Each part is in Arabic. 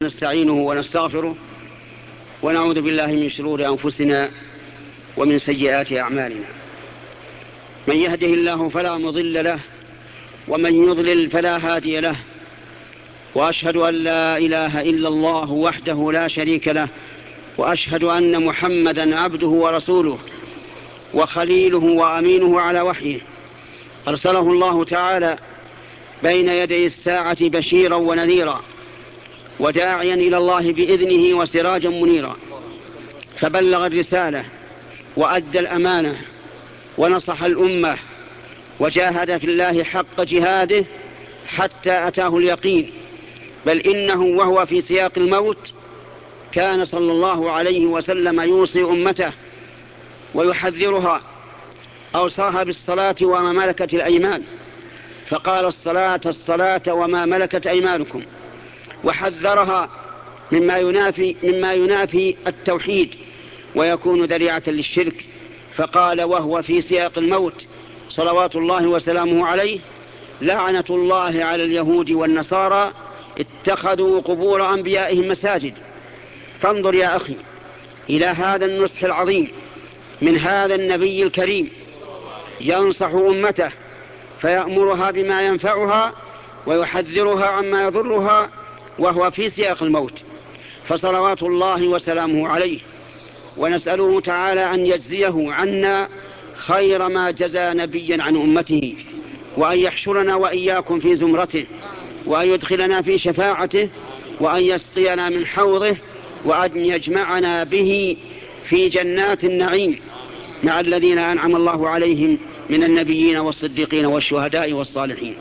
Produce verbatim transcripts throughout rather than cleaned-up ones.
نستعينه ونستغفره ونعوذ بالله من شرور أنفسنا ومن سيئات أعمالنا. من يهده الله فلا مضل له ومن يضلل فلا هادي له، وأشهد أن لا إله إلا الله وحده لا شريك له، وأشهد أن محمدا عبده ورسوله وخليله وأمينه على وحيه، أرسله الله تعالى بين يدي الساعة بشيرا ونذيرا وداعيا إلى الله بإذنه وسراجا منيرا، فبلغ الرسالة وأدى الأمانة ونصح الأمة وجاهد في الله حق جهاده حتى أتاه اليقين. بل إنه وهو في سياق الموت كان صلى الله عليه وسلم يوصي أمته ويحذرها، أوصاها بالصلاة وما ملكت الأيمان، فقال الصلاة الصلاة وما ملكت أيمانكم، وحذرها مما ينافي, مما ينافي التوحيد ويكون ذريعة للشرك، فقال وهو في سياق الموت صلوات الله وسلامه عليه: لعنة الله على اليهود والنصارى اتخذوا قبور أنبيائهم مساجد. فانظر يا أخي إلى هذا النصح العظيم من هذا النبي الكريم، ينصح أمته فيأمرها بما ينفعها ويحذرها عما يضرها وهو في سياق الموت، فصلوات الله وسلامه عليه. ونسأله تعالى أن يجزيه عنا خير ما جزى نبيا عن أمته، وأن يحشرنا وإياكم في زمرته، وأن يدخلنا في شفاعته، وأن يسقينا من حوضه، وأن يجمعنا به في جنات النعيم مع الذين أنعم الله عليهم من النبيين والصديقين والشهداء والصالحين.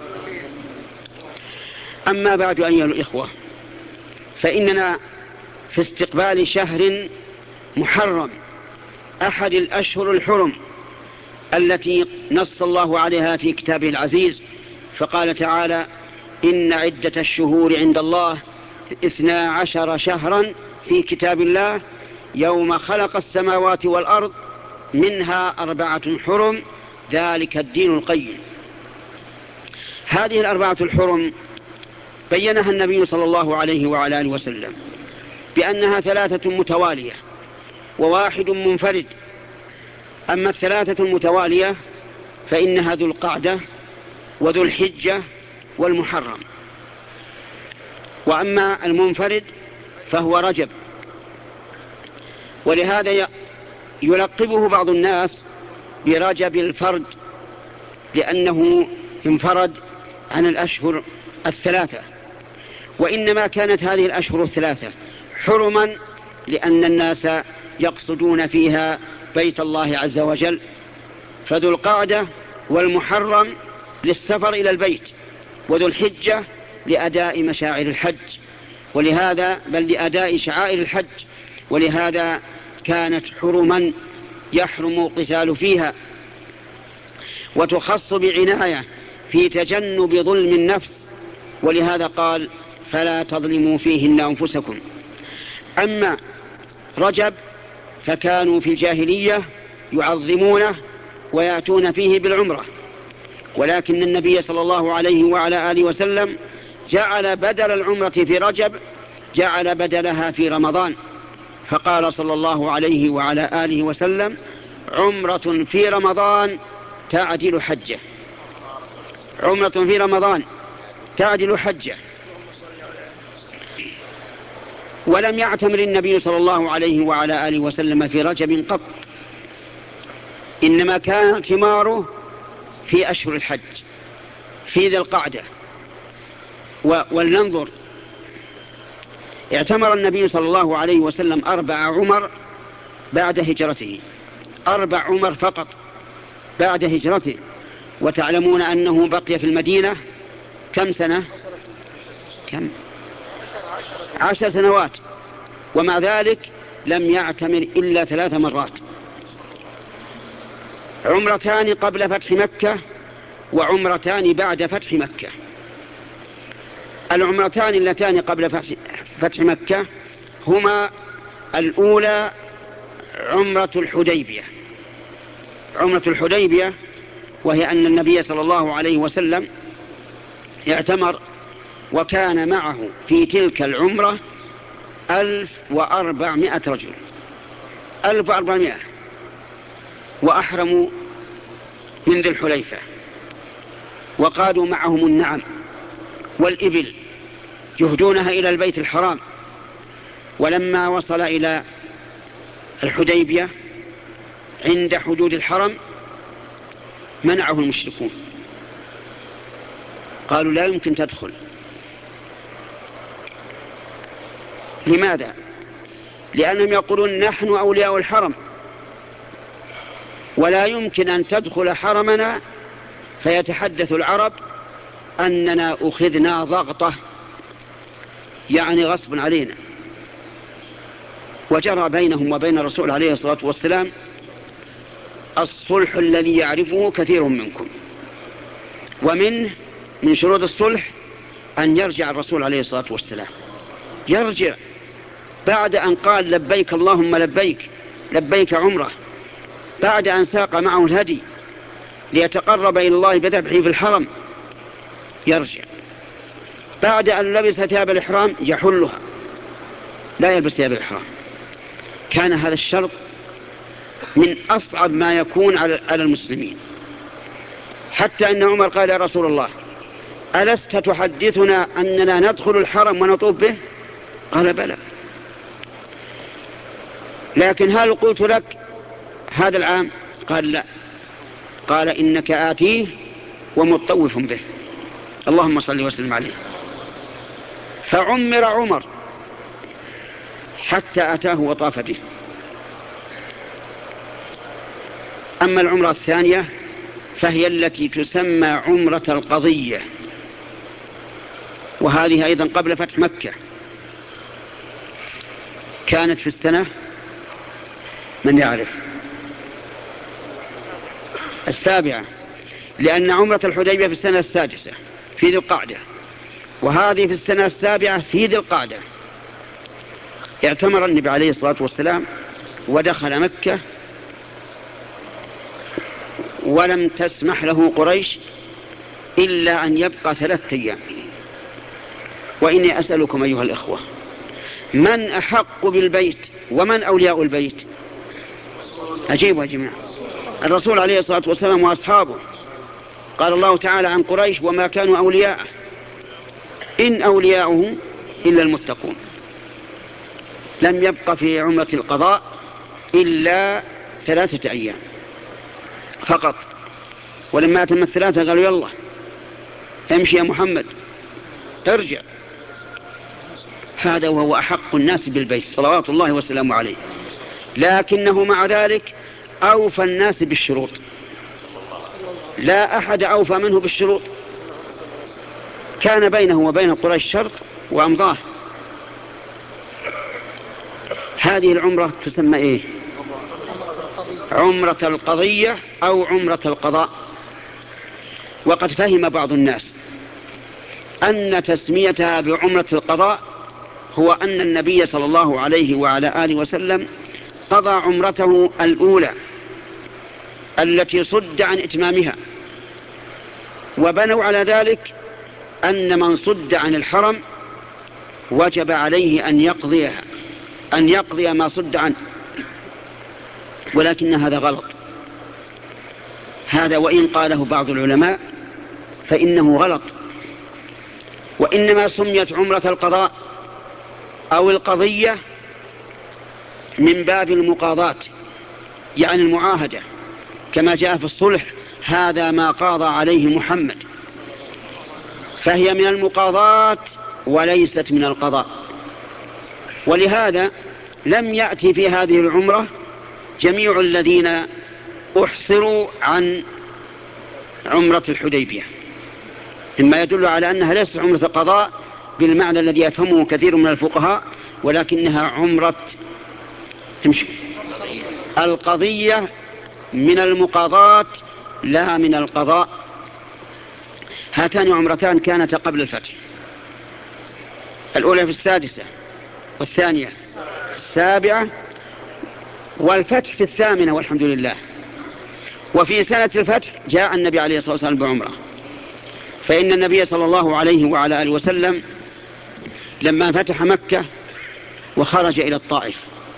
أما بعد أيها الإخوة، فإننا في استقبال شهر محرم، أحد الأشهر الحرم التي نص الله عليها في كتابه العزيز، فقال تعالى: إن عدة الشهور عند الله اثنا عشر شهرا في كتاب الله يوم خلق السماوات والأرض منها أربعة حرم ذلك الدين القيم. هذه الأربعة الحرم بينها النبي صلى الله عليه وعلى آله وسلم بأنها ثلاثة متوالية وواحد منفرد. أما الثلاثة المتوالية فإنها ذو القعدة وذو الحجة والمحرم، وأما المنفرد فهو رجب. ولهذا يلقبه بعض الناس برجب الفرد، لأنه انفرد عن الأشهر الثلاثة. وإنما كانت هذه الأشهر الثلاثة حرما لأن الناس يقصدون فيها بيت الله عز وجل، فذو القعدة والمحرم للسفر إلى البيت، وذو الحجة لأداء مشاعر الحج، ولهذا بل لأداء شعائر الحج، ولهذا كانت حرما يحرم القتال فيها، وتخص بعناية في تجنب ظلم النفس، ولهذا قال: فلا تظلموا فيهن أنفسكم. أما رجب فكانوا في الجاهلية يعظمونه ويأتون فيه بالعمرة، ولكن النبي صلى الله عليه وعلى آله وسلم جعل بدل العمرة في رجب جعل بدلها في رمضان، فقال صلى الله عليه وعلى آله وسلم: عمرة في رمضان تعدل حجة، عمرة في رمضان تعدل حجة. ولم يعتمر النبي صلى الله عليه وعلى آله وسلم في رجب قط، إنما كان اعتماره في أشهر الحج في ذي القعدة. ولننظر، اعتمر النبي صلى الله عليه وسلم أربع عمر بعد هجرته، أربع عمر فقط بعد هجرته. وتعلمون أنه بقي في المدينة كم سنة؟ كم؟ عشر سنوات، ومع ذلك لم يعتمر إلا ثلاث مرات: عمرتان قبل فتح مكة وعمرتان بعد فتح مكة. العمرتان اللتان قبل فتح مكة هما: الأولى عمرة الحديبية، عمرة الحديبية وهي أن النبي صلى الله عليه وسلم اعتمر وكان معه في تلك العمرة ألف وأربعمائة رجل، ألف وأربعمائة، وأحرموا من ذي الحليفة، وقادوا معهم النعم والإبل يهدونها إلى البيت الحرام. ولما وصل إلى الحديبية عند حدود الحرم منعه المشركون، قالوا لا يمكن تدخل. لماذا؟ لأنهم يقولون نحن أولياء الحرم، ولا يمكن أن تدخل حرمنا فيتحدث العرب أننا أخذنا ضغطة، يعني غصب علينا. وجرى بينهم وبين الرسول عليه الصلاة والسلام الصلح الذي يعرفه كثير منكم، ومنه من شروط الصلح أن يرجع الرسول عليه الصلاة والسلام، يرجع بعد أن قال لبيك اللهم لبيك لبيك عمره، بعد أن ساق معه الهدي ليتقرب إلى الله بذبحه في الحرم، يرجع بعد أن لبس ثياب الإحرام يحلها، لا يلبس ثياب الإحرام. كان هذا الشرط من أصعب ما يكون على المسلمين، حتى أن عمر قال يا رسول الله ألست تحدثنا أننا ندخل الحرم ونطوف به؟ قال بلى، لكن هل قلت لك هذا العام؟ قال لا، قال إنك آتيه ومطوف به. اللهم صل وسلم عليه. فعمر عمر حتى أتاه وطاف به. أما العمرة الثانية فهي التي تسمى عمرة القضية، وهذه أيضا قبل فتح مكة، كانت في السنة من يعرف السابعة، لأن عمرة الحديبية في السنة السادسة في ذي القعدة، وهذه في السنة السابعة في ذي القعدة. اعتمر النبي عليه الصلاة والسلام ودخل مكة، ولم تسمح له قريش إلا أن يبقى ثلاثة أيام. وإني أسألكم أيها الإخوة، من أحق بالبيت ومن أولياء البيت؟ أجيبوا يا جماعة. الرسول عليه الصلاة والسلام وأصحابه. قال الله تعالى عن قريش وما كانوا أولياءه إن أولياؤه إلا المتقون. لم يبق في عمرة القضاء إلا ثلاثة أيام فقط، ولما أتم الثلاثة قالوا يلا امشي يا محمد ارجع. هذا وهو أحق الناس بالبيت صلوات الله وسلامه عليه، لكنه مع ذلك أوفى الناس بالشروط، لا أحد أوفى منه بالشروط. كان بينه وبين قريش شرط وأمضاه. هذه العمرة تسمى إيه؟ عمرة القضية أو عمرة القضاء. وقد فهم بعض الناس أن تسميتها بعمرة القضاء هو أن النبي صلى الله عليه وعلى آله وسلم قضى عمرته الأولى التي صد عن إتمامها، وبنوا على ذلك أن من صد عن الحرم وجب عليه أن يقضيها، أن يقضي ما صد عنه. ولكن هذا غلط، هذا وإن قاله بعض العلماء فإنه غلط. وإنما سميت عمرة القضاء أو القضية من باب المقاضاة، يعني المعاهدة، كما جاء في الصلح هذا ما قاضى عليه محمد، فهي من المقاضاة وليست من القضاء. ولهذا لم يأتي في هذه العمرة جميع الذين أحصروا عن عمرة الحديبية، مما يدل على أنها ليست عمرة القضاء بالمعنى الذي يفهمه كثير من الفقهاء، ولكنها عمرة القضية من المقاضاة لا من القضاء. هاتان عمرتان كانتا قبل الفتح، الأولى في السادسة والثانية في السابعة، والفتح في الثامنة والحمد لله. وفي سنة الفتح جاء النبي عليه الصلاة والسلام بعمرة، فإن النبي صلى الله عليه وعلى آله وسلم لما فتح مكة وخرج إلى الطائف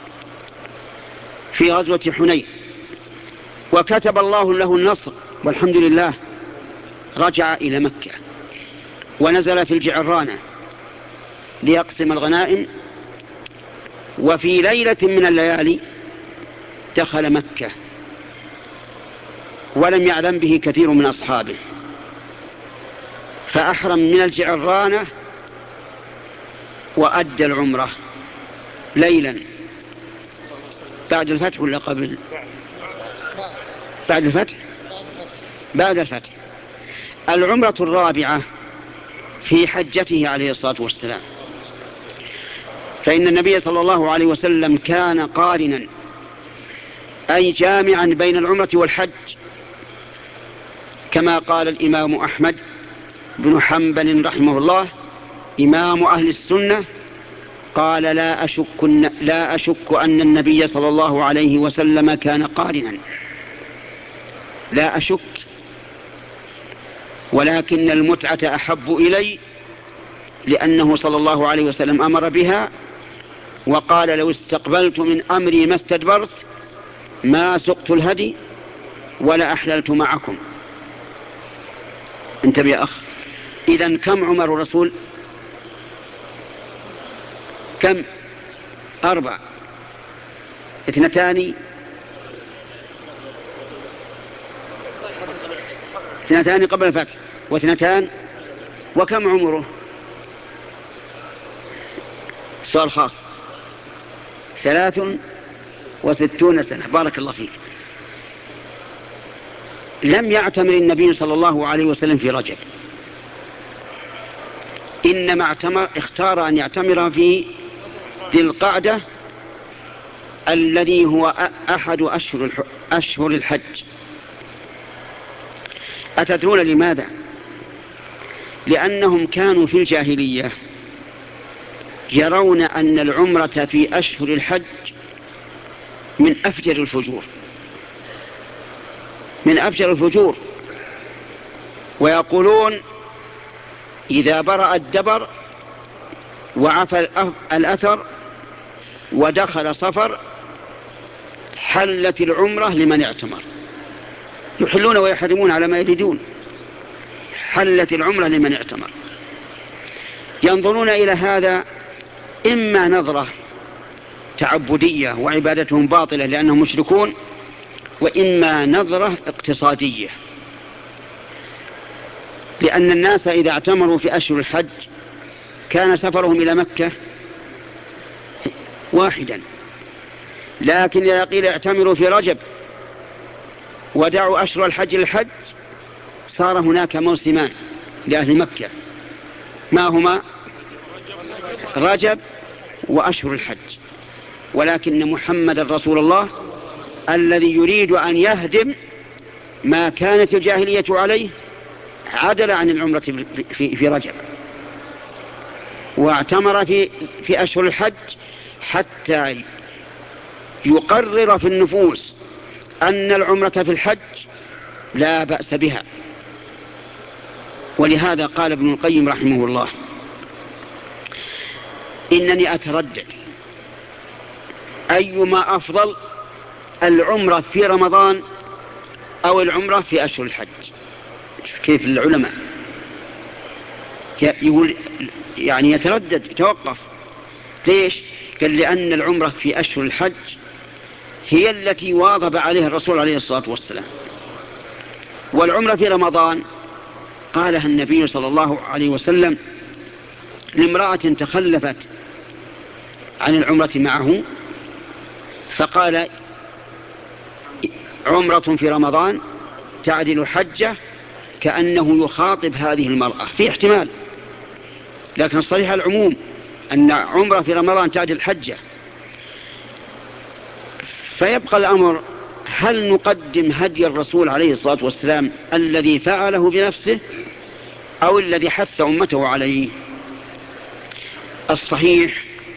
في غزوة حنين، وكتب الله له النصر والحمد لله. رجع إلى مكة ونزل في الجعرانة ليقسم الغنائم، وفي ليلة من الليالي دخل مكة ولم يعلم به كثير من أصحابه، فأحرم من الجعرانة وأدى العمرة ليلا بعد الفتح ولا قبل؟ بعد الفتح بعد الفتح العمرة الرابعة في حجته عليه الصلاة والسلام. فإن النبي صلى الله عليه وسلم كان قارنا، أي جامعا بين العمرة والحج، كما قال الإمام أحمد بن حنبل رحمه الله إمام أهل السنة، قال لا أشك, لا أشك أن النبي صلى الله عليه وسلم كان قارنا، لا أشك، ولكن المتعة أحب إلي، لأنه صلى الله عليه وسلم أمر بها وقال لو استقبلت من أمري ما استدبرت ما سقت الهدي ولا أحللت معكم. انتبه يا أخ. إذن كم عمر الرسول؟ كم؟ أربع. اثنتان اثنتان قبل الفتح واثنتان، وكم عمره؟ سؤال خاص. ثلاث وستون سنة. بارك الله فيك. لم يعتمر النبي صلى الله عليه وسلم في رجب، إنما اعتمر اختار أن يعتمر في ذي القعدة الذي هو أحد أشهر أشهر الحج. أتدرون لماذا؟ لأنهم كانوا في الجاهلية يرون أن العمرة في أشهر الحج من أفجر الفجور، من أفجر الفجور، ويقولون إذا برأ الدبر وعفى الأثر ودخل صفر حلت العمرة لمن اعتمر. يحلون ويحرمون على ما يريدون. حلت العمرة لمن اعتمر. ينظرون إلى هذا إما نظرة تعبدية وعبادتهم باطلة لأنهم مشركون، وإما نظرة اقتصادية، لأن الناس إذا اعتمروا في أشهر الحج كان سفرهم إلى مكة واحدا، لكن إذا قيل اعتمروا في رجب ودعوا أشهر الحج للحج صار هناك موسمان لأهل مكة، ما هما؟ رجب وأشهر الحج. ولكن محمد رسول الله الذي يريد أن يهدم ما كانت الجاهلية عليه عدل عن العمرة في, في رجب واعتمر في, في أشهر الحج حتى يقرر في النفوس أن العمرة في الحج لا بأس بها. ولهذا قال ابن القيم رحمه الله إنني أتردد أيما أفضل، العمرة في رمضان أو العمرة في أشهر الحج. كيف العلماء يقول يعني يتردد يتوقف. ليش؟ قال لأن العمرة في أشهر الحج هي التي واظب عليها الرسول عليه الصلاة والسلام، والعمرة في رمضان قالها النبي صلى الله عليه وسلم لامرأة تخلفت عن العمرة معه، فقال عمرة في رمضان تعدل حجة، كأنه يخاطب هذه المرأة في احتمال، لكن الصحيح العموم أن عمرة في رمضان تعدل حجة. فيبقى الأمر هل نقدم هدي الرسول عليه الصلاة والسلام الذي فعله بنفسه أو الذي حث أمته عليه؟ الصحيح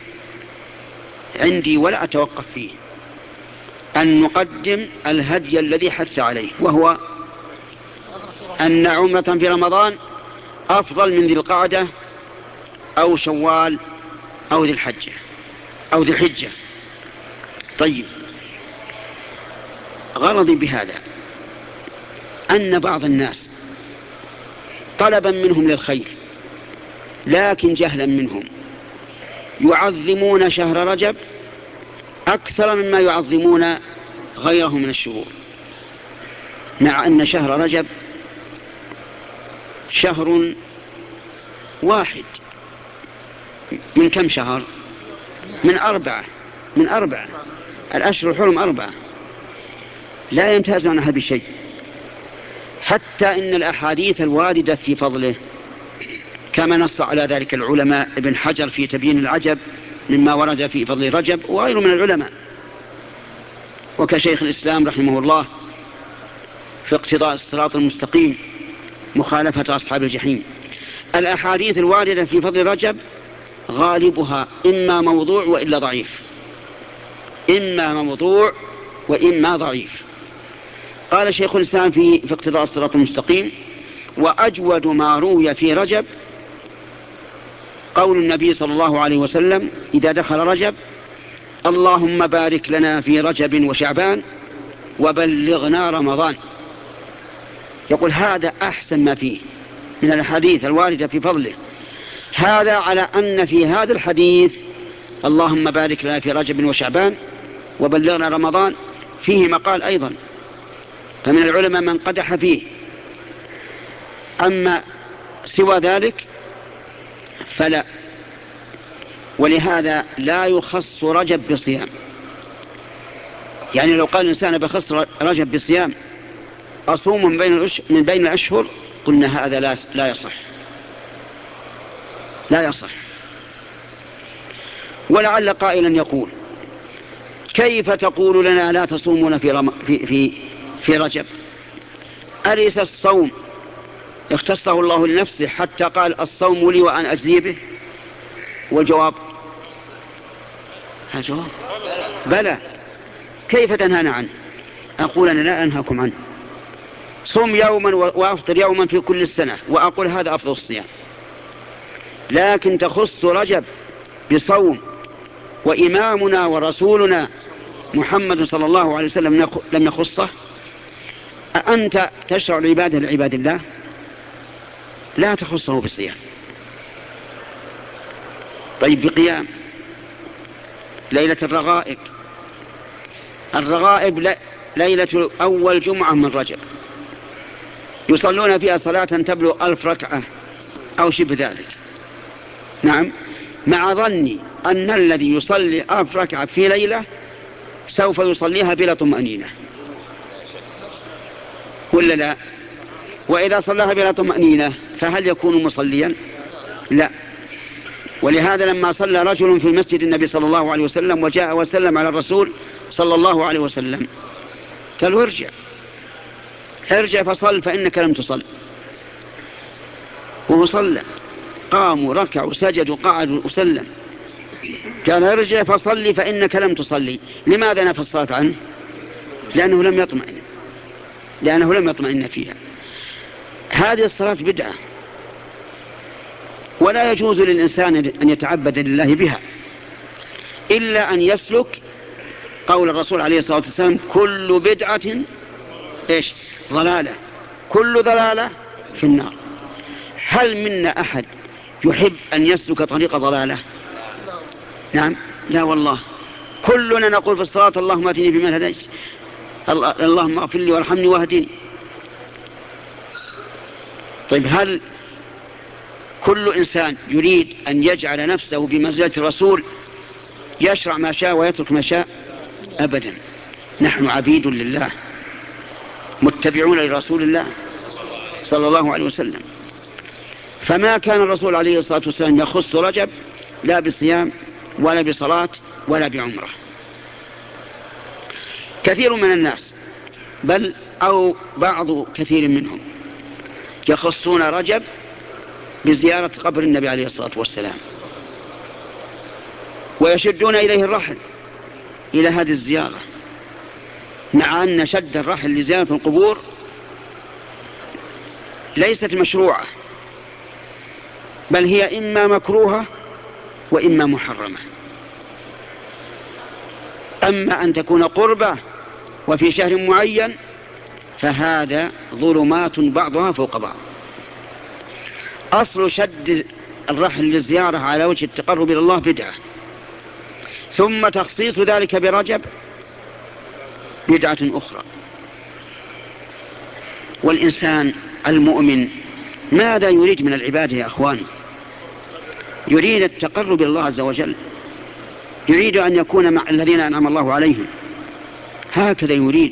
عندي ولا أتوقف فيه أن نقدم الهدي الذي حث عليه، وهو أن عمرة في رمضان أفضل من ذي القعدة أو شوال أو ذي الحجة أو ذي الحجة. طيب، غرضي بهذا أن بعض الناس طلبا منهم للخير لكن جهلا منهم يعظمون شهر رجب أكثر مما يعظمون غيره من الشهور، مع أن شهر رجب شهر واحد من كم شهر؟ من أربعة من أربعة الأشهر الحرم أربعة، لا يمتاز عنها بشيء، حتى إن الأحاديث الواردة في فضله كما نص على ذلك العلماء ابن حجر في تبيين العجب مما ورد في فضل رجب وغيره من العلماء، وكشيخ الإسلام رحمه الله في اقتضاء الصراط المستقيم مخالفة أصحاب الجحيم. الأحاديث الواردة في فضل رجب غالبها إما موضوع وإلا ضعيف، إما موضوع وإما ضعيف. قال شيخ الإسلام في, في اقتضاء الصراط المستقيم: وأجود ما روي في رجب قول النبي صلى الله عليه وسلم إذا دخل رجب: اللهم بارك لنا في رجب وشعبان وبلغنا رمضان. يقول هذا أحسن ما فيه من الحديث الواردة في فضله. هذا على أن في هذا الحديث اللهم بارك لنا في رجب وشعبان وبلغنا رمضان فيه مقال أيضا، فمن العلماء من قدح فيه. أما سوى ذلك فلا، ولهذا لا يخص رجب بصيام. يعني لو قال الإنسان بخص رجب بصيام أصوم من بين, من بين الأشهر قلنا هذا لا, لا يصح لا يصح. ولعل قائلا يقول: كيف تقول لنا لا تصومون في, رم... في, في, في رجب؟ أليس الصوم اختصه الله لنفسه حتى قال الصوم لي وأن أجزي به؟ والجواب جواب بلى. كيف تنهانا عنه؟ أقول أنا لا أنهاكم عنه. صوم يوما وأفطر يوما في كل السنة، وأقول هذا أفضل الصيام. لكن تخص رجب بصوم وإمامنا ورسولنا محمد صلى الله عليه وسلم لم يخصه؟ أأنت تشرع العبادة لعباد الله؟ لا تخصه بالصيام. طيب، بقيام ليلة الرغائب. الرغائب ليلة أول جمعة من رجب، يصلون فيها صلاة تبلغ ألف ركعة أو شبه ذلك. نعم، مع ظني أن الذي يصلي ألف ركعة في ليلة سوف يصليها بلا طمأنينة، ولا لا؟ وإذا صلاها بلا طمأنينة فهل يكون مصليا؟ لا. ولهذا لما صلى رجل في مسجد النبي صلى الله عليه وسلم وجاء وسلم على الرسول صلى الله عليه وسلم قالوا: ارجع ارجع فصل فإنك لم تصل. وهو صلى، قاموا ركعوا سجدوا قعدوا وسلم. قال: ارجع فصلي فإنك لم تصلي. لماذا نفى الصلاة عنه؟ لأنه لم يطمئن لأنه لم يطمئن فيها. هذه الصلاة بدعة، ولا يجوز للإنسان أن يتعبد لله بها إلا أن يسلك قول الرسول عليه الصلاة والسلام: كل بدعة إيش؟ ضلالة، كل ضلالة في النار. هل منا أحد يحب أن يسلك طريق ضلالة؟ نعم، لا والله. كلنا نقول في الصلاة: اللهم اهدني فيمن هديت، اللهم اغفر لي وارحمني واهدني. طيب، هل كل إنسان يريد أن يجعل نفسه بمنزلة الرسول يشرع ما شاء ويترك ما شاء؟ أبدا. نحن عبيد لله متبعون لرسول الله صلى الله عليه وسلم. فما كان الرسول عليه الصلاة والسلام يخص رجب لا بصيام ولا بصلاة ولا بعمرة. كثير من الناس، بل أو بعض كثير منهم، يخصون رجب بزيارة قبر النبي عليه الصلاة والسلام، ويشدون إليه الرحل إلى هذه الزيارة، مع أن شد الرحل لزيارة القبور ليست مشروعة، بل هي إما مكروهة وإما محرمة. أما أن تكون قربة وفي شهر معين فهذا ظلمات بعضها فوق بعض. أصل شد الرحل للزيارة على وجه التقرب إلى الله بدعة، ثم تخصيص ذلك برجب بدعة أخرى. والإنسان المؤمن ماذا يريد من العبادة يا أخواني؟ يريد التقرب إلى الله عز وجل، يريد أن يكون مع الذين أنعم الله عليهم، هكذا يريد.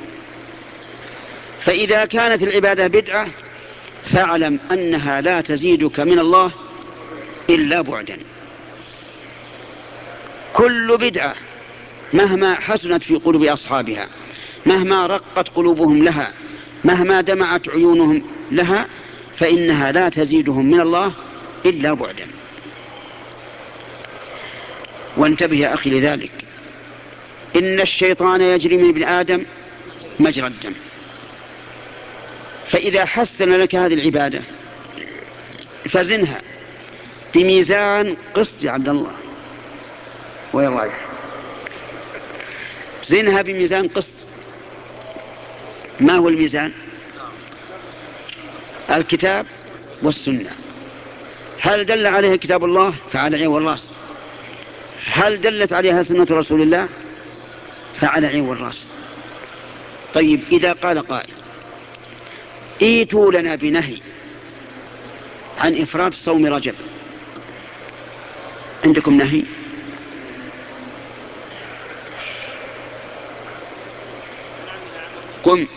فإذا كانت العبادة بدعة فاعلم أنها لا تزيدك من الله إلا بعدا. كل بدعة مهما حسنت في قلوب أصحابها، مهما رقت قلوبهم لها، مهما دمعت عيونهم لها، فإنها لا تزيدهم من الله إلا بعدا. وانتبه يا أخي لذلك، إن الشيطان يجري من ابن آدم مجرى الدم. فإذا حسن لك هذه العبادة فزنها بميزان قسط يا عبد الله، ويا رايح زنها بميزان قسط. ما هو الميزان؟ الكتاب والسنة. هل دل عليه كتاب الله فعلى عين والراس، هل دلت عليها سنة رسول الله فعلى عين والراس. طيب إذا قال قائل ايتوا لنا بنهي عن إفراد صوم رجب، عندكم نهي؟ قم.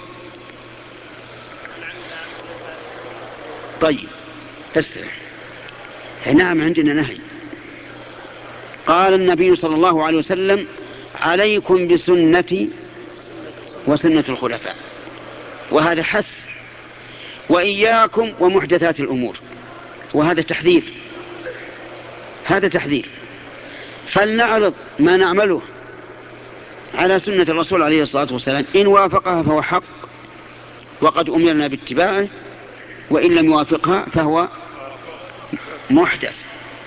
طيب استرح. نعم عندنا نهي. قال النبي صلى الله عليه وسلم عليكم بسنتي وسنة الخلفاء، وهذا حث، وإياكم ومحدثات الأمور، وهذا تحذير، هذا تحذير. فلنعرض ما نعمله على سنة الرسول عليه الصلاة والسلام، إن وافقها فهو حق وقد أمرنا باتباعه، وإن لم يوافقها فهو محدث،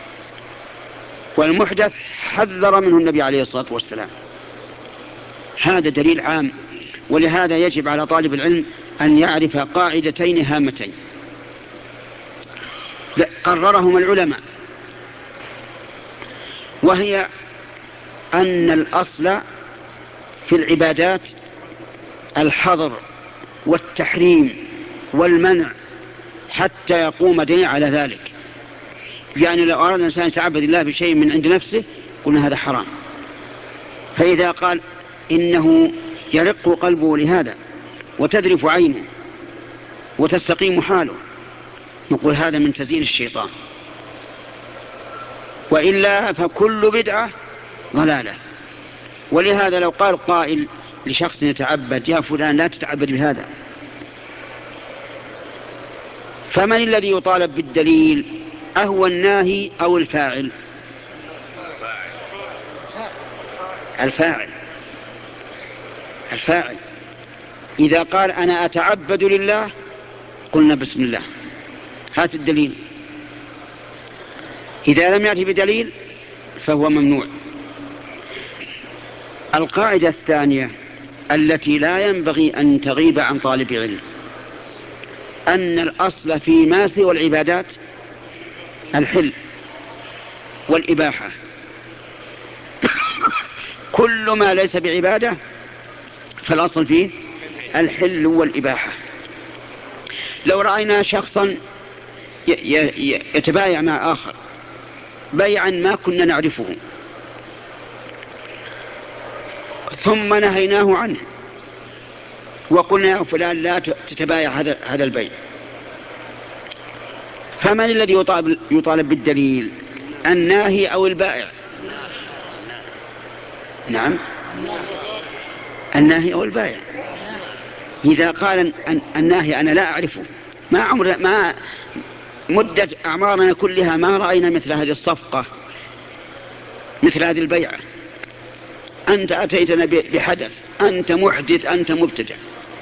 والمحدث حذر منه النبي عليه الصلاة والسلام. هذا دليل عام. ولهذا يجب على طالب العلم أن يعرف قاعدتين هامتين قررهما العلماء، وهي أن الأصل في العبادات الحظر والتحريم والمنع حتى يقوم دليل على ذلك. يعني لو أراد الإنسان يتعبد الله بشيء من عند نفسه قلنا هذا حرام، فإذا قال إنه يرق قلبه لهذا وتذرف عينه وتستقيم حاله نقول هذا من تزيين الشيطان، وإلا فكل بدعة ضلالة. ولهذا لو قال قائل لشخص يتعبد يا فلان لا تتعبد بهذا، فمن الذي يطالب بالدليل؟ أهو الناهي أو الفاعل؟ الفاعل. الفاعل إذا قال أنا أتعبد لله قلنا بسم الله هات الدليل. إذا لم يأتي بدليل فهو ممنوع. القاعدة الثانية التي لا ينبغي أن تغيب عن طالب علم أن الأصل فيما سوى العبادات الحل والإباحة. كل ما ليس بعبادة فالأصل فيه الحل والإباحة. لو رأينا شخصا يتبايع مع آخر بيعا ما كنا نعرفه ثم نهيناه عنه وقلنا يا فلان لا تتبايع هذا هذا البيع، فمن الذي يطالب, يطالب بالدليل؟ الناهي أو البائع؟ نعم الناهي أو البائع. إذا قال الناهي أنا لا أعرفه، ما عمر ما مدة أعمارنا كلها ما رأينا مثل هذه الصفقة مثل هذه البيعة، أنت أتيتنا بحدث، أنت محدث، أنت مبتدع.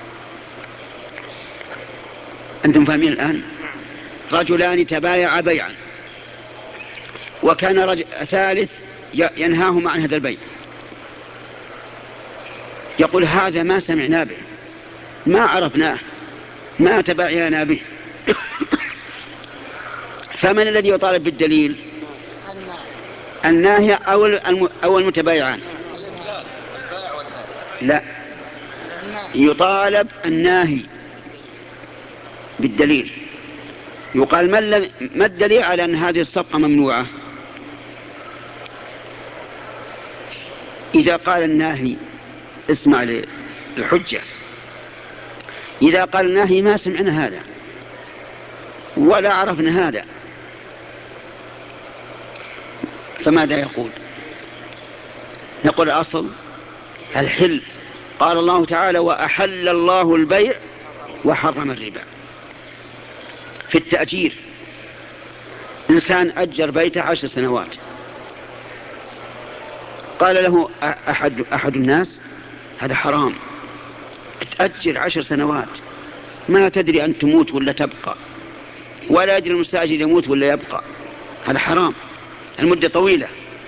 أنتم فاهمين الآن؟ رجلان تبايعا بيعا وكان رجل ثالث ينهاهما عن هذا البيع، يقول هذا ما سمعنا به، ما عرفناه، ما تبعنا به. فمن الذي يطالب بالدليل؟ الناهي أو المتبايعان؟ لا، يطالب الناهي بالدليل. يقال ما الدليل على أن هذه الصفقة ممنوعة؟ إذا قال الناهي، اسمع للحجة، إذا قال الناهي ما سمعنا هذا ولا عرفنا هذا، فماذا يقول؟ نقول الأصل الحل. قال الله تعالى وأحل الله البيع وحرم الربا. في التأجير، إنسان أجر بيته عشر سنوات، قال له أحد, أحد الناس هذا حرام، تأجر عشر سنوات ما تدري أن تموت ولا تبقى، ولا يدري المستأجر يموت ولا يبقى، هذا حرام، المدة طويلة.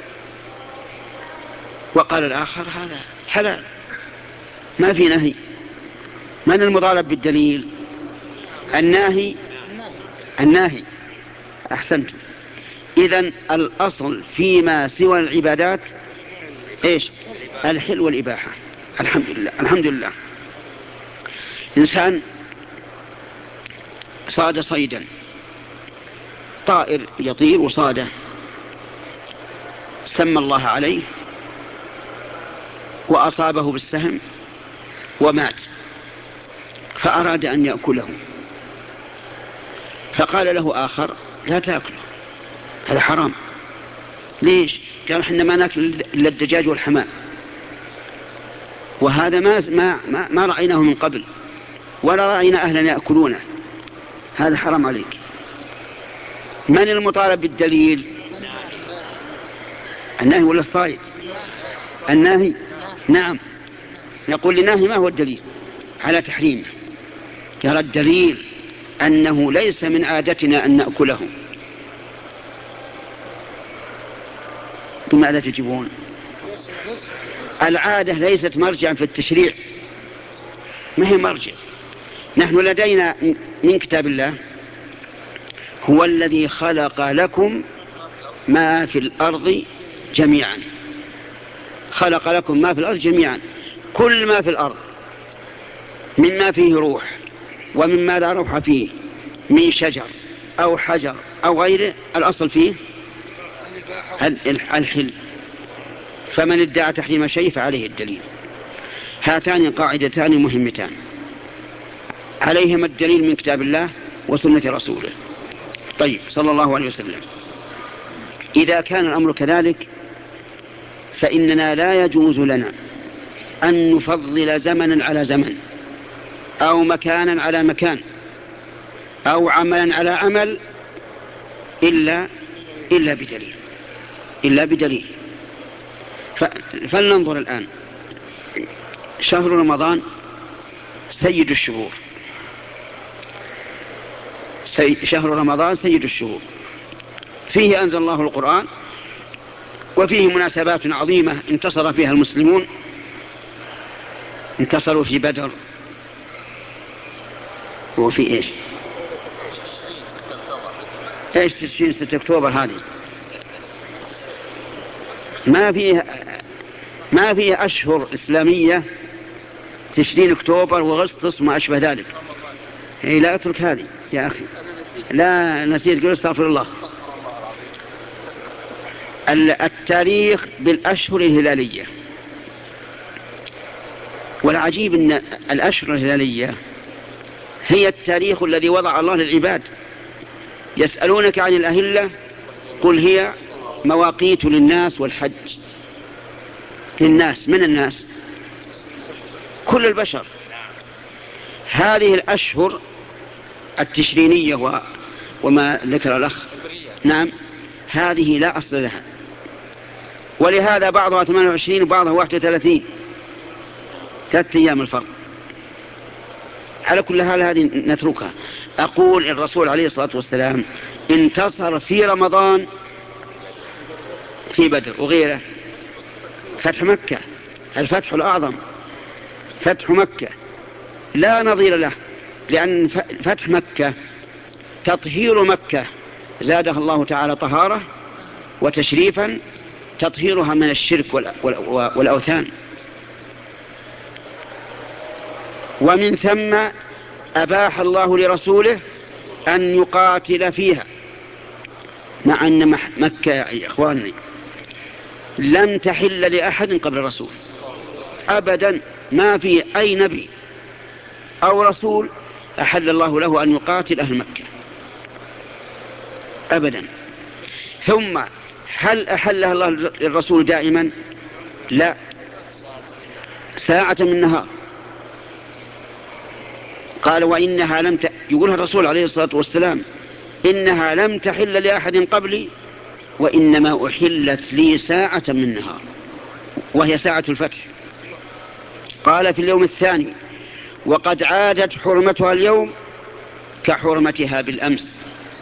وقال الآخر هذا حلال، ما في نهي. من المطالب بالدليل؟ الناهي. الناهي، أحسنت. إذن الأصل فيما سوى العبادات إيش؟ الحل والإباحة. الحمد لله الحمد لله. إنسان صاد صيدا، طائر يطير وصاده، سمى الله عليه وأصابه بالسهم ومات، فأراد أن يأكله، فقال له آخر لا تأكله، هذا حرام. ليش؟ قال إحنا ما نأكل إلا الدجاج والحمام، وهذا ما, ما, ما, ما رأيناه من قبل ولا رأينا أهلنا يأكلونه، هذا حرام عليك. من المطالب بالدليل؟ الناهي ولا الصائد؟ الناهي. نعم. نقول للناهي ما هو الدليل على تحريمه؟ يرى الدليل أنه ليس من عادتنا أن نأكله. بماذا تجيبون؟ العادة ليست مرجعا في التشريع، ما هي مرجع. نحن لدينا من كتاب الله هو الذي خلق لكم ما في الأرض جميعا، خلق لكم ما في الأرض جميعا، كل ما في الأرض مما فيه روح ومما لا روح فيه، من شجر أو حجر أو غيره، الأصل فيه الحل. فمن ادعى تحريم شيء فعليه الدليل. هاتان قاعدتان مهمتان عليهما الدليل من كتاب الله وسنة رسوله طيب صلى الله عليه وسلم. إذا كان الأمر كذلك فإننا لا يجوز لنا أن نفضل زمنا على زمن، أو مكانا على مكان، أو عملا على عمل، إلا إلا بدليل إلا بدليل. فلننظر الآن. شهر رمضان سيد الشهور، شهر رمضان سيد الشهور، فيه أنزل الله القرآن، وفيه مناسبات عظيمة انتصر فيها المسلمون، انتصروا في بدر، وفي إيش إيش تشرين ستة أكتوبر. هذه ما فيه ما فيه أشهر إسلامية تشرين أكتوبر وأغسطس وما أشبه ذلك. إيه لا أترك هذه يا أخي، لا نسيت، قل استغفر الله. التاريخ بالأشهر الهلالية، والعجيب أن الأشهر الهلالية هي التاريخ الذي وضع الله للعباد. يسألونك عن الأهلة قل هي مواقيت للناس والحج. للناس، من الناس؟ كل البشر. هذه الأشهر التشرينية و... وما ذكر الأخ، نعم، هذه لا أصل لها، ولهذا بعضها ثمانية وعشرين وبعضها واحد وثلاثين، ثلاثة أيام الفرق. على كل حال هذه نتركها. أقول الرسول عليه الصلاة والسلام انتصر في رمضان في بدر وغيره، فتح مكة الفتح الأعظم، فتح مكة لا نظير له، لأن فتح مكة تطهير مكة زادها الله تعالى طهارة وتشريفا، تطهيرها من الشرك والأوثان. ومن ثم أباح الله لرسوله أن يقاتل فيها، مع أن مكة يا إخواني لم تحل لأحد قبل الرسول أبدا، ما في أي نبي أو رسول أحل الله له أن يقاتل أهل مكة أبدا. ثم هل أحلها الله للرسول دائما؟ لا، ساعة من نهار. قال وإنها لم ت... يقولها الرسول عليه الصلاة والسلام إنها لم تحل لأحد قبلي وإنما أحلت لي ساعة من نهار، وهي ساعة الفتح. قال في اليوم الثاني وقد عادت حرمتها اليوم كحرمتها بالأمس.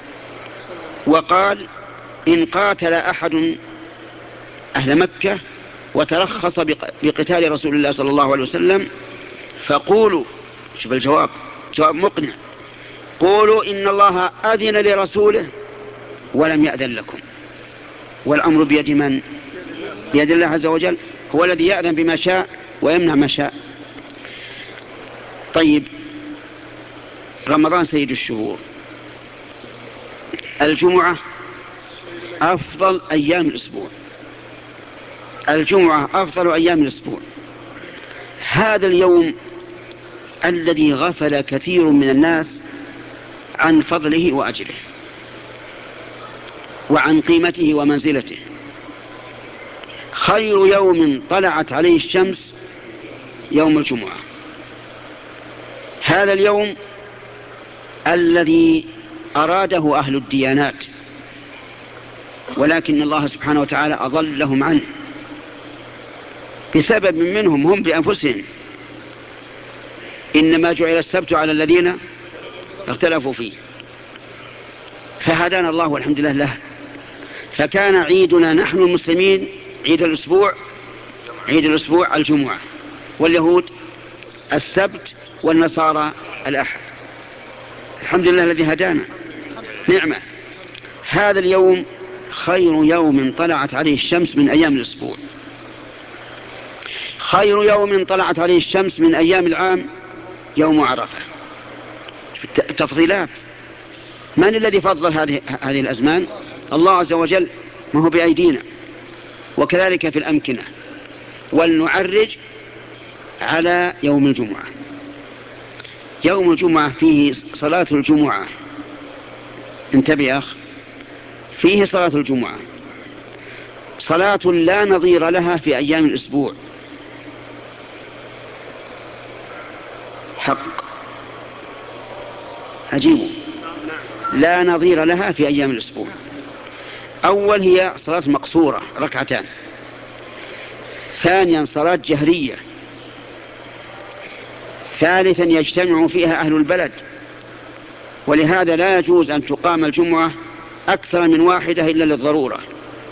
وقال إن قاتل أحد أهل مكة وترخص بقتال رسول الله صلى الله عليه وسلم فقولوا، شوف الجواب جواب مقنع، قولوا إن الله أذن لرسوله ولم يأذن لكم، والأمر بيد من؟ بيد الله عز وجل، هو الذي يأذن بما شاء ويمنع ما شاء. طيب، رمضان سيد الشهور، الجمعة أفضل أيام الأسبوع، الجمعة أفضل أيام الأسبوع. هذا اليوم الذي غفل كثير من الناس عن فضله وأجره وعن قيمته ومنزلته. خير يوم طلعت عليه الشمس يوم الجمعة، هذا اليوم الذي أراده أهل الديانات، ولكن الله سبحانه وتعالى أضلهم عنه بسبب منهم هم بأنفسهم. إنما جعل السبت على الذين اختلفوا فيه، فهدانا الله والحمد لله له. فكان عيدنا نحن المسلمين عيد الأسبوع، عيد الأسبوع الجمعة، واليهود السبت، والنصارى الأحد. الحمد لله الذي هدانا، نعمة. هذا اليوم خير يوم طلعت عليه الشمس من أيام الأسبوع، خير يوم طلعت عليه الشمس من أيام العام يوم عرفة. تفضيلات، من الذي فضل هذه هذه الأزمان؟ الله عز وجل، ما هو بأيدينا. وكذلك في الأمكنة. ولنعرج على يوم الجمعة. يوم الجمعة فيه صلاة الجمعة، انتبه يا أخ، فيه صلاة الجمعة صلاة لا نظير لها في أيام الأسبوع، حق عجيب، لا نظير لها في أيام الأسبوع. أول هي صلاة مقصورة ركعتان، ثانيا صلاة جهرية، ثالثا يجتمع فيها أهل البلد، ولهذا لا يجوز أن تقام الجمعة أكثر من واحدة إلا للضرورة.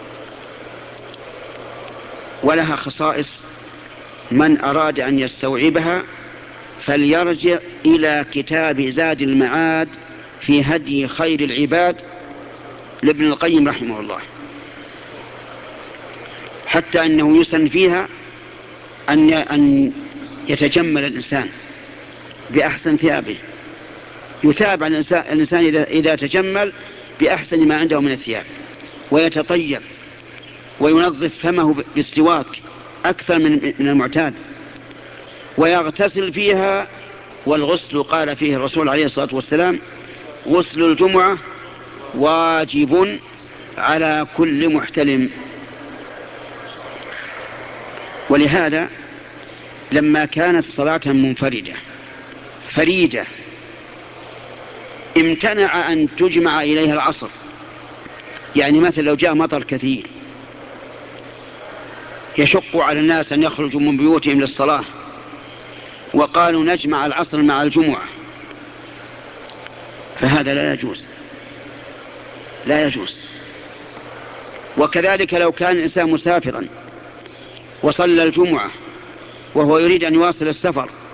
ولها خصائص، من أراد أن يستوعبها فليرجع إلى كتاب زاد المعاد في هدي خير العباد لابن القيم رحمه الله، حتى أنه يسن فيها أن يتجمل الإنسان بأحسن ثيابه، يتابع الإنسان إذا تجمل بأحسن ما عنده من الثياب، ويتطيب وينظف فمه بالسواك أكثر من المعتاد، ويغتسل فيها. والغسل قال فيه الرسول عليه الصلاة والسلام غسل الجمعة واجب على كل محتلم. ولهذا لما كانت صلاة منفردة فريدة امتنع أن تجمع إليها العصر، يعني مثل لو جاء مطر كثير يشق على الناس أن يخرجوا من بيوتهم للصلاة وقالوا نجمع العصر مع الجمعة، فهذا لا يجوز، لا يجوز. وكذلك لو كان الإنسان مسافرا وصلى الجمعة وهو يريد أن يواصل السفر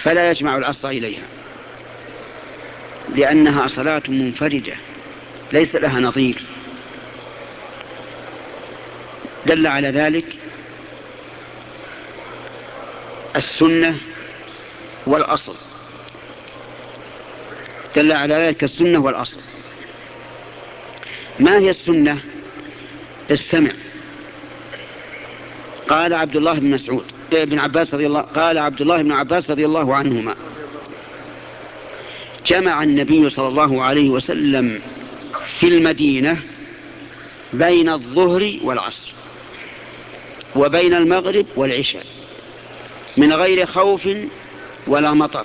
فلا يجمع العصر إليها، لأنها صلاة منفردة ليس لها نظير. دل على ذلك السنة والأصل، دل على ذلك السنة والأصل. ما هي السنة؟ السمع. قال عبد الله بن مسعود ابن عباس رضي الله قال عبد الله بن عباس رضي الله عنهما: جمع النبي صلى الله عليه وسلم في المدينة بين الظهر والعصر وبين المغرب والعشاء من غير خوف ولا مطر.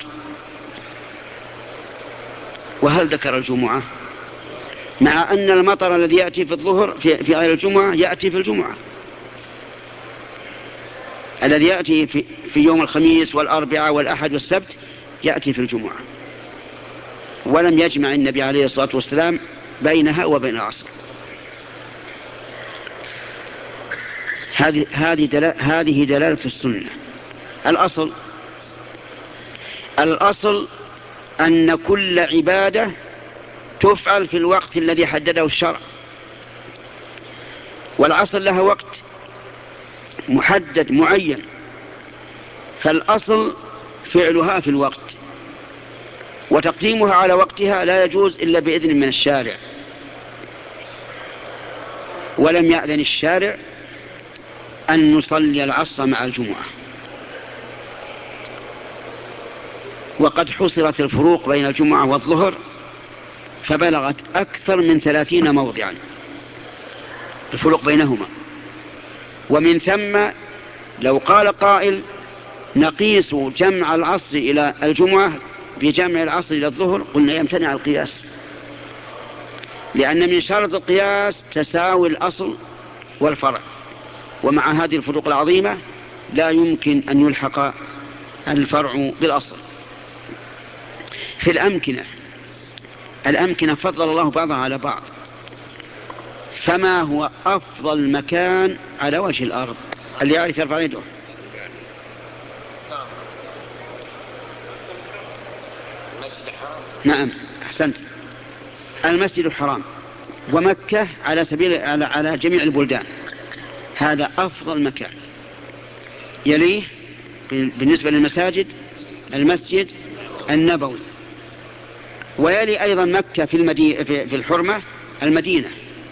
وهل ذكر الجمعة؟ مع أن المطر الذي يأتي في الظهر في, في غير الجمعة يأتي في الجمعة، الذي يأتي في, في يوم الخميس والأربعاء والأحد والسبت يأتي في الجمعة. ولم يجمع النبي عليه الصلاة والسلام بينها وبين العصر. هذه هذه دلالة هذه دلالة السنة. الأصل الأصل أن كل عبادة تفعل في الوقت الذي حدده الشرع، والعصر لها وقت محدد معين، فالأصل فعلها في الوقت، وتقديمها على وقتها لا يجوز إلا بإذن من الشارع. ولم يأذن الشارع أن نصلي العصر مع الجمعة، وقد حصرت الفروق بين الجمعة والظهر فبلغت أكثر من ثلاثين موضعا الفروق بينهما. ومن ثم لو قال قائل نقيس جمع العصر إلى الجمعة بجمع العصر إلى الظهر، قلنا يمتنع القياس، لأن من شرط القياس تساوي الأصل والفرع، ومع هذه الفروق العظيمة لا يمكن أن يلحق الفرع بالأصل. في الأمكنة الأمكنة فضل الله بعضها على بعض، فما هو أفضل مكان على وجه الأرض؟ اللي يعرف يرفع يده. نعم أحسنت، المسجد الحرام ومكة على سبيل على, على جميع البلدان، هذا أفضل مكان. يليه بالنسبة للمساجد المسجد النبوي، ويلي أيضا مكة في, المدينة في الحرمة المدينة.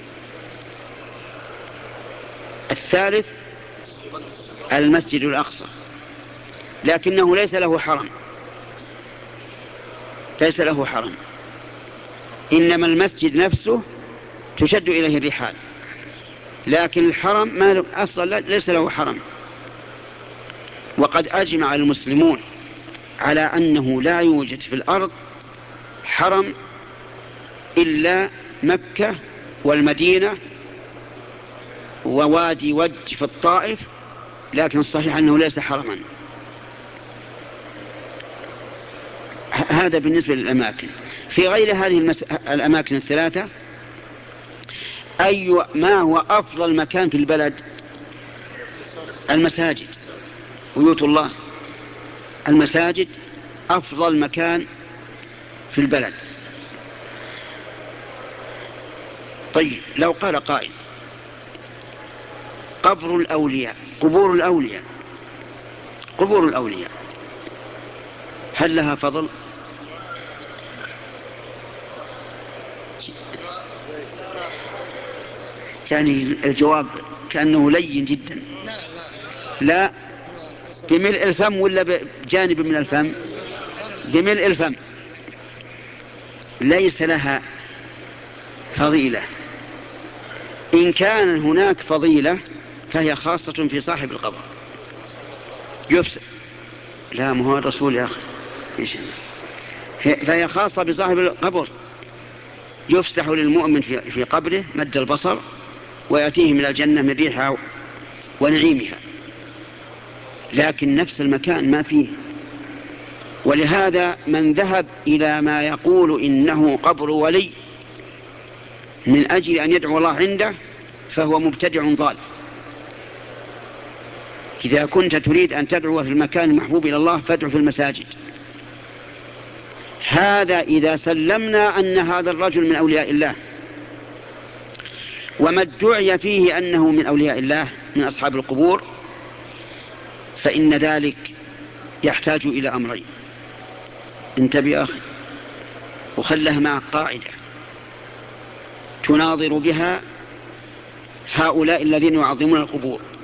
الثالث المسجد الأقصى، لكنه ليس له حرم، ليس له حرم، إنما المسجد نفسه تشد إليه الرحال، لكن الحرم ما أصلا ليس له حرم. وقد أجمع المسلمون على أنه لا يوجد في الأرض حرم إلا مكة والمدينة ووادي وج في الطائف، لكن الصحيح أنه ليس حرما. هذا بالنسبة للأماكن. في غير هذه المس... الأماكن الثلاثة، أي ما هو أفضل مكان في البلد؟ المساجد، بيوت الله، المساجد أفضل مكان في البلد. طيب لو قال قائل قبر الأولياء قبور الأولياء قبور الأولياء هل لها فضل؟ يعني الجواب كأنه لين جدا. لا، بملء الفم ولا بجانب من الفم؟ بملء الفم. ليس لها فضيلة. إن كان هناك فضيلة فهي خاصة في صاحب القبر. يفسح لا مهو الرسول يا أخي، فهي خاصة بصاحب القبر. يفسح للمؤمن في قبره مد البصر، ويأتيه من الجنة من ريحها ونعيمها، لكن نفس المكان ما فيه. ولهذا من ذهب إلى ما يقول إنه قبر ولي من أجل أن يدعو الله عنده فهو مبتدع ضال. إذا كنت تريد أن تدعو في المكان المحبوب إلى الله فادعو في المساجد، هذا إذا سلمنا أن هذا الرجل من أولياء الله، وما ادعي فيه أنه من أولياء الله من أصحاب القبور، فإن ذلك يحتاج إلى أمرين. انتبه يا أخي وخله معك قاعدة تناظر بها هؤلاء الذين يعظمون القبور.